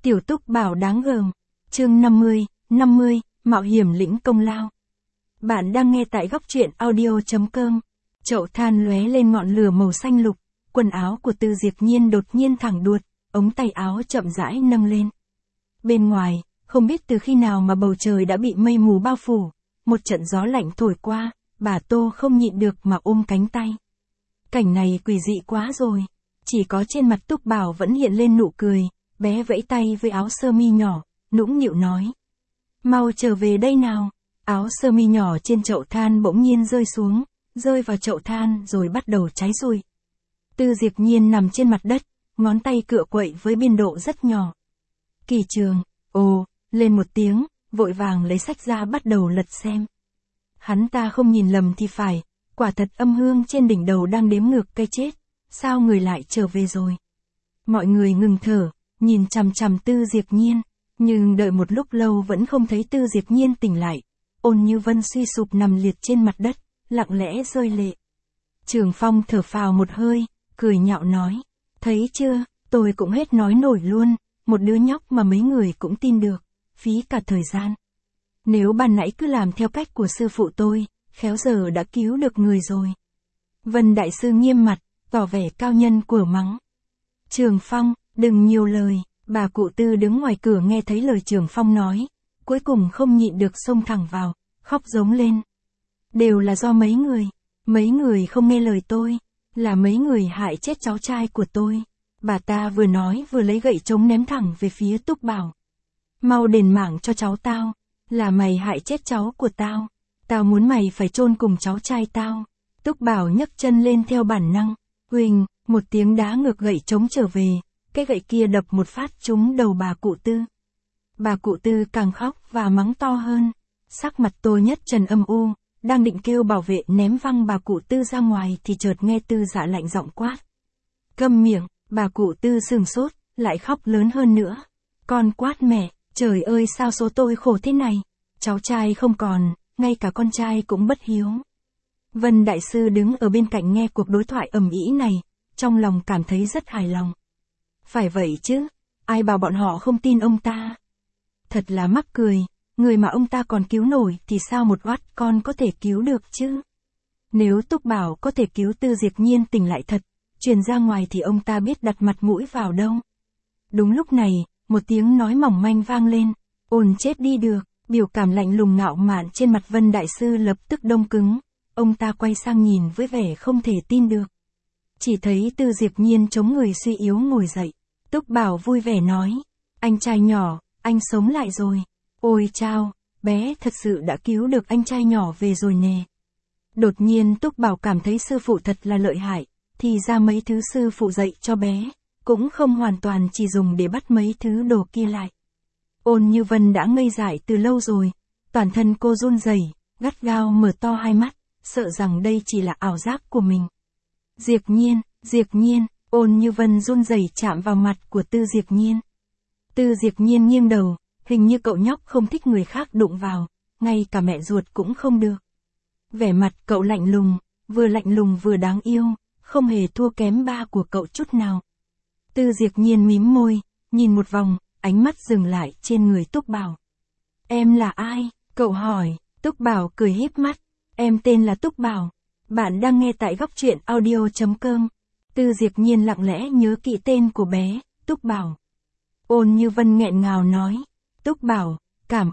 Tiểu Túc Bảo đáng gờm. Chương 50, mạo hiểm lĩnh công lao. Bạn đang nghe tại góc truyện audio.com. Chậu than lóe lên ngọn lửa màu xanh lục, quần áo của Tư Diệp Nhiên đột nhiên thẳng đuột, ống tay áo chậm rãi nâng lên. Bên ngoài, không biết từ khi nào mà bầu trời đã bị mây mù bao phủ, một trận gió lạnh thổi qua, bà Tô không nhịn được mà ôm cánh tay. Cảnh này quỷ dị quá rồi, chỉ có trên mặt Túc Bảo vẫn hiện lên nụ cười, bé vẫy tay với áo sơ mi nhỏ, nũng nịu nói. Mau trở về đây nào, áo sơ mi nhỏ trên chậu than bỗng nhiên rơi xuống, rơi vào chậu than rồi bắt đầu cháy rụi. Tư Diệp Nhiên nằm trên mặt đất, ngón tay cựa quậy với biên độ rất nhỏ. Kỳ Trường, ồ, lên một tiếng, vội vàng lấy sách ra bắt đầu lật xem. Hắn ta không nhìn lầm thì phải, quả thật âm hương trên đỉnh đầu đang đếm ngược cây chết, sao người lại trở về rồi. Mọi người ngừng thở, nhìn chằm chằm Tư Diệp Nhiên, nhưng đợi một lúc lâu vẫn không thấy Tư Diệp Nhiên tỉnh lại. Ôn Như Vân suy sụp nằm liệt trên mặt đất, lặng lẽ rơi lệ. Trường Phong thở phào một hơi, cười nhạo nói, thấy chưa, tôi cũng hết nói nổi luôn, một đứa nhóc mà mấy người cũng tin được, phí cả thời gian. Nếu ban nãy cứ làm theo cách của sư phụ tôi, khéo giờ đã cứu được người rồi. Vân Đại Sư nghiêm mặt, tỏ vẻ cao nhân của mắng. Trường Phong, đừng nhiều lời, bà cụ Tư đứng ngoài cửa nghe thấy lời Trường Phong nói, cuối cùng không nhịn được xông thẳng vào, khóc giống lên. Đều là do mấy người không nghe lời tôi, là mấy người hại chết cháu trai của tôi. Bà ta vừa nói vừa lấy gậy trống ném thẳng về phía Túc Bảo. Mau đền mạng cho cháu tao, là mày hại chết cháu của tao, tao muốn mày phải chôn cùng cháu trai tao. Túc Bảo nhấc chân lên theo bản năng, huỳnh, một tiếng đá ngược gậy trống trở về, cái gậy kia đập một phát trúng đầu bà cụ Tư. Bà cụ Tư càng khóc và mắng to hơn, sắc mặt Tô Nhất Trần âm u, đang định kêu bảo vệ ném văng bà cụ Tư ra ngoài thì chợt nghe Tư Dạ lạnh giọng quát. Câm miệng, bà cụ Tư sừng sốt, lại khóc lớn hơn nữa. Con quát mẹ, trời ơi sao số tôi khổ thế này, cháu trai không còn, ngay cả con trai cũng bất hiếu. Vân Đại Sư đứng ở bên cạnh nghe cuộc đối thoại ầm ĩ này, trong lòng cảm thấy rất hài lòng. Phải vậy chứ, ai bảo bọn họ không tin ông ta. Thật là mắc cười, người mà ông ta còn cứu nổi thì sao một oát con có thể cứu được chứ. Nếu Túc Bảo có thể cứu Tư Diệp Nhiên tỉnh lại thật, truyền ra ngoài thì ông ta biết đặt mặt mũi vào đâu. Đúng lúc này, một tiếng nói mỏng manh vang lên, ồn chết đi được, biểu cảm lạnh lùng ngạo mạn trên mặt Vân Đại Sư lập tức đông cứng, ông ta quay sang nhìn với vẻ không thể tin được. Chỉ thấy Tư Diệp Nhiên chống người suy yếu ngồi dậy, Túc Bảo vui vẻ nói, anh trai nhỏ, anh sống lại rồi, ôi chao, bé thật sự đã cứu được anh trai nhỏ về rồi nè. Đột nhiên Túc Bảo cảm thấy sư phụ thật là lợi hại, thì ra mấy thứ sư phụ dạy cho bé, cũng không hoàn toàn chỉ dùng để bắt mấy thứ đồ kia lại. Ôn Như Vân đã ngây dại từ lâu rồi, toàn thân cô run rẩy, gắt gao mở to hai mắt, sợ rằng đây chỉ là ảo giác của mình. Diệp Nhiên, Ôn Như Vân run rẩy chạm vào mặt của Tư Diệp Nhiên. Tư Diệp Nhiên nghiêng đầu, hình như cậu nhóc không thích người khác đụng vào, ngay cả mẹ ruột cũng không được. Vẻ mặt cậu lạnh lùng vừa đáng yêu, không hề thua kém ba của cậu chút nào. Tư Diệp Nhiên mím môi, nhìn một vòng, ánh mắt dừng lại trên người Túc Bảo. Em là ai? Cậu hỏi. Túc Bảo cười híp mắt. Em tên là Túc Bảo. Bạn đang nghe tại góc truyện audio.com. Tư Diệp Nhiên lặng lẽ nhớ kỹ tên của bé, Túc Bảo. Ôn Như Vân nghẹn ngào nói. Túc Bảo, cảm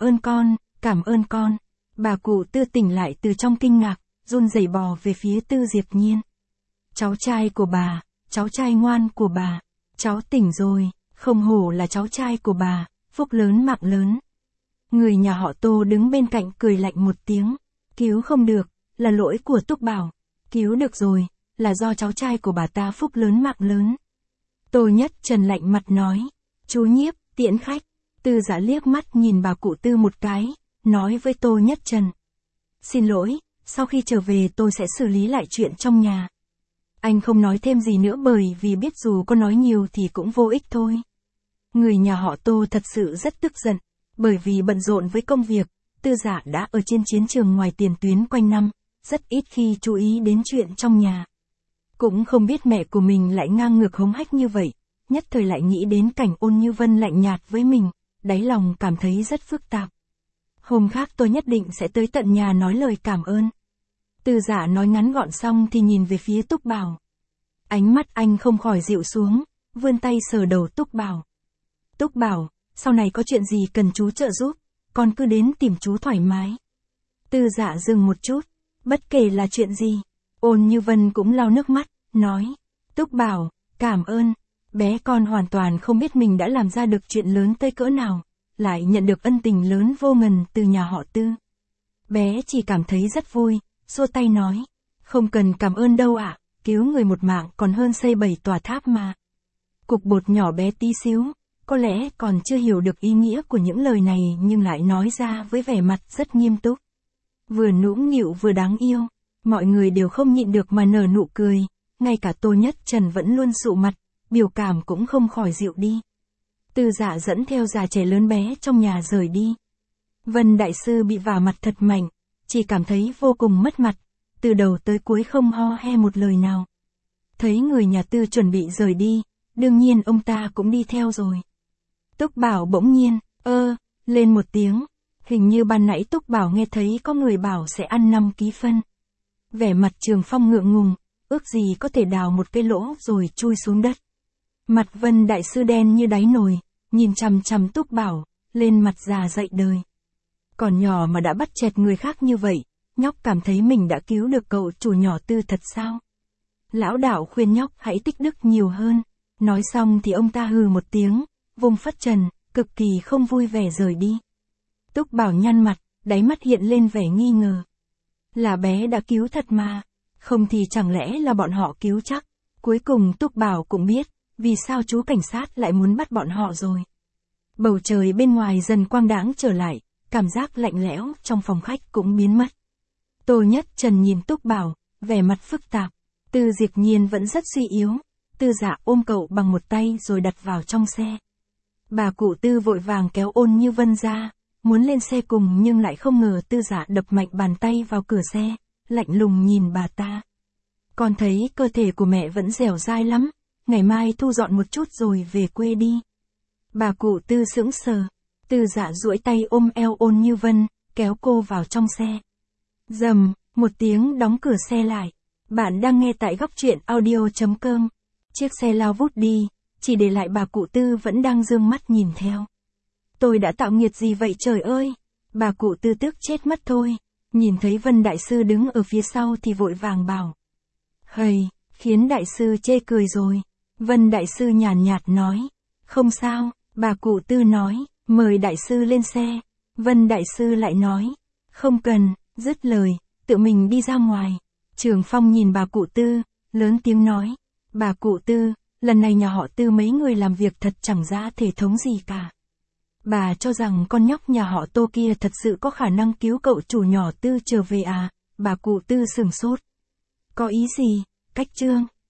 ơn con. Bà cụ Tư tỉnh lại từ trong kinh ngạc, run rẩy bò về phía Tư Diệp Nhiên. Cháu trai của bà, cháu trai ngoan của bà, cháu tỉnh rồi, không hổ là cháu trai của bà, phúc lớn mạng lớn. Người nhà họ Tô đứng bên cạnh cười lạnh một tiếng, cứu không được, là lỗi của Túc Bảo, cứu được rồi, là do cháu trai của bà ta phúc lớn mạng lớn. Tô Nhất Trần lạnh mặt nói, chú Nhiếp, tiễn khách. Tư Dạ liếc mắt nhìn bà cụ Tư một cái, nói với Tô Nhất Trần. Xin lỗi, sau khi trở về tôi sẽ xử lý lại chuyện trong nhà. Anh không nói thêm gì nữa bởi vì biết dù có nói nhiều thì cũng vô ích thôi. Người nhà họ Tô thật sự rất tức giận, bởi vì bận rộn với công việc, Tư Dạ đã ở trên chiến trường ngoài tiền tuyến quanh năm, rất ít khi chú ý đến chuyện trong nhà. Cũng không biết mẹ của mình lại ngang ngược hống hách như vậy, nhất thời lại nghĩ đến cảnh Ôn Như Vân lạnh nhạt với mình, đáy lòng cảm thấy rất phức tạp. Hôm khác tôi nhất định sẽ tới tận nhà nói lời cảm ơn. Từ Dạ nói ngắn gọn xong thì nhìn về phía Túc Bảo. Ánh mắt anh không khỏi dịu xuống, vươn tay sờ đầu Túc Bảo. Túc Bảo, sau này có chuyện gì cần chú trợ giúp, con cứ đến tìm chú thoải mái. Từ Dạ dừng một chút, bất kể là chuyện gì. Ôn Như Vân cũng lau nước mắt, nói. Túc Bảo, cảm ơn. Bé con hoàn toàn không biết mình đã làm ra được chuyện lớn tới cỡ nào, lại nhận được ân tình lớn vô ngần từ nhà họ Tư. Bé chỉ cảm thấy rất vui, xua tay nói. Không cần cảm ơn đâu ạ, cứu người một mạng còn hơn xây 7 tòa tháp mà. Cục bột nhỏ bé tí xíu, có lẽ còn chưa hiểu được ý nghĩa của những lời này nhưng lại nói ra với vẻ mặt rất nghiêm túc. Vừa nũng nịu vừa đáng yêu, mọi người đều không nhịn được mà nở nụ cười, ngay cả Tô Nhất Trần vẫn luôn sụ mặt, biểu cảm cũng không khỏi dịu đi. Từ Dạ dẫn theo già trẻ lớn bé trong nhà rời đi. Vân Đại Sư bị vả mặt thật mạnh, chỉ cảm thấy vô cùng mất mặt, từ đầu tới cuối không ho he một lời nào. Thấy người nhà Tư chuẩn bị rời đi, đương nhiên ông ta cũng đi theo rồi. Túc Bảo bỗng nhiên, lên một tiếng, hình như ban nãy Túc Bảo nghe thấy có người bảo sẽ ăn 5 ký phân. Vẻ mặt Trường Phong ngượng ngùng, ước gì có thể đào một cái lỗ rồi chui xuống đất. Mặt Vân Đại Sư đen như đáy nồi, nhìn chằm chằm Túc Bảo, lên mặt già dậy đời. Còn nhỏ mà đã bắt chẹt người khác như vậy, nhóc cảm thấy mình đã cứu được cậu chủ nhỏ Tư thật sao? Lão đạo khuyên nhóc hãy tích đức nhiều hơn. Nói xong thì ông ta hừ một tiếng, vùng phất trần, cực kỳ không vui vẻ rời đi. Túc Bảo nhăn mặt, đáy mắt hiện lên vẻ nghi ngờ. Là bé đã cứu thật mà, không thì chẳng lẽ là bọn họ cứu chắc. Cuối cùng Túc Bảo cũng biết, vì sao chú cảnh sát lại muốn bắt bọn họ rồi. Bầu trời bên ngoài dần quang đãng trở lại, cảm giác lạnh lẽo trong phòng khách cũng biến mất. Tô Nhất Trần nhìn Túc Bảo, vẻ mặt phức tạp. Tư Diệp Nhiên vẫn rất suy yếu. Tư Dạ ôm cậu bằng một tay rồi đặt vào trong xe. Bà cụ Tư vội vàng kéo Ôn Như Vân ra, muốn lên xe cùng nhưng lại không ngờ Tư Dạ đập mạnh bàn tay vào cửa xe, lạnh lùng nhìn bà ta. Con thấy cơ thể của mẹ vẫn dẻo dai lắm, ngày mai thu dọn một chút rồi về quê đi. Bà cụ Tư sững sờ. Tư Dạ duỗi tay ôm eo Ôn Như Vân, kéo cô vào trong xe. Rầm, một tiếng đóng cửa xe lại. Bạn đang nghe tại góc truyện audio.com. Chiếc xe lao vút đi, chỉ để lại bà cụ Tư vẫn đang dương mắt nhìn theo. Tôi đã tạo nghiệt gì vậy trời ơi? Bà cụ Tư tức chết mất thôi. Nhìn thấy Vân Đại Sư đứng ở phía sau thì vội vàng bảo. Hầy, khiến Đại Sư chê cười rồi. Vân Đại Sư nhàn nhạt nói. Không sao, bà cụ Tư nói, mời Đại Sư lên xe. Vân Đại Sư lại nói. Không cần, dứt lời, tự mình đi ra ngoài. Trường Phong nhìn bà cụ Tư, lớn tiếng nói. Bà cụ Tư, lần này nhà họ Tư mấy người làm việc thật chẳng ra thể thống gì cả. Bà cho rằng con nhóc nhà họ Tô kia thật sự có khả năng cứu cậu chủ nhỏ Tư trở về à? Bà cụ Tư sửng sốt. Có ý gì? Cách trương.